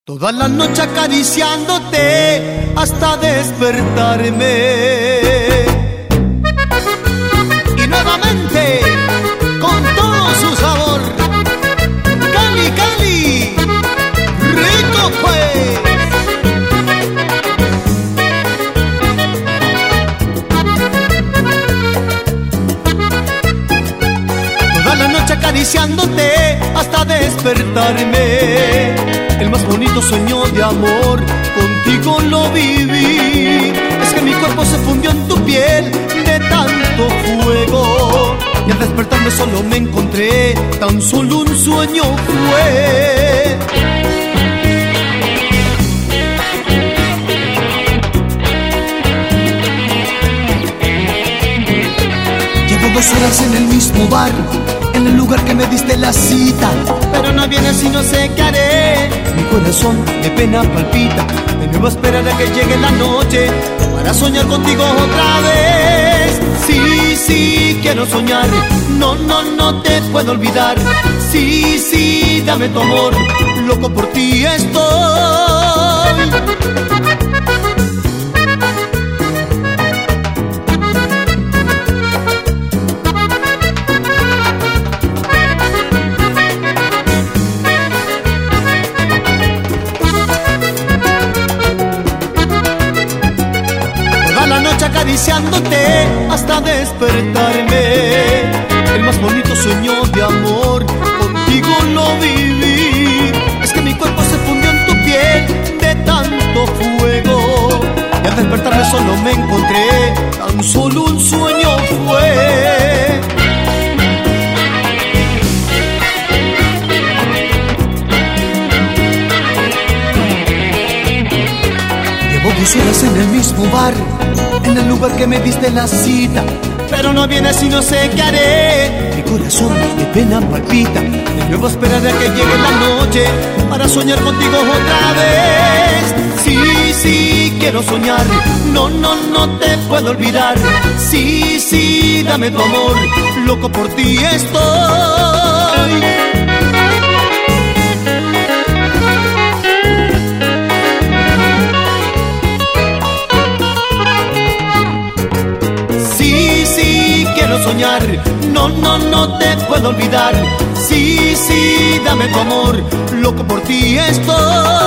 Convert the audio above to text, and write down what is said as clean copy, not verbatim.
Toda la noche acariciándote hasta despertarme. Y nuevamente, con todo su sabor, Cali, Cali, rico pues. Toda la noche acariciándote hasta despertarme. El más bonito sueño de amor, contigo lo viví. Es que mi cuerpo se fundió en tu piel de tanto fuego. Y al despertarme solo me encontré, tan solo un sueño fue. Llevo 2 horas en el mismo bar, en el lugar que me diste la cita, pero no vienes y no sé qué haré. Mi corazón de pena palpita, de nuevo esperar a que llegue la noche para soñar contigo otra vez. Sí, sí, quiero soñar, no, no, no te puedo olvidar. Sí, sí, dame tu amor, loco por ti estoy. Acariciándote hasta despertarme. El más bonito sueño de amor, contigo lo viví. Es que mi cuerpo se fundió en tu piel de tanto fuego. Y al despertarme solo me encontré, tan solo un sueño fue. Llevo 2 horas en el mismo bar, en el lugar que me diste la cita, pero no vienes y no sé qué haré. Mi corazón de pena palpita, de nuevo esperaré a que llegue la noche para soñar contigo otra vez. Sí, sí, quiero soñar, no, no, no te puedo olvidar. Sí, sí, dame tu amor, loco por ti estoy. Soñar, no, no, no te puedo olvidar. Sí, sí, dame tu amor, loco por ti estoy.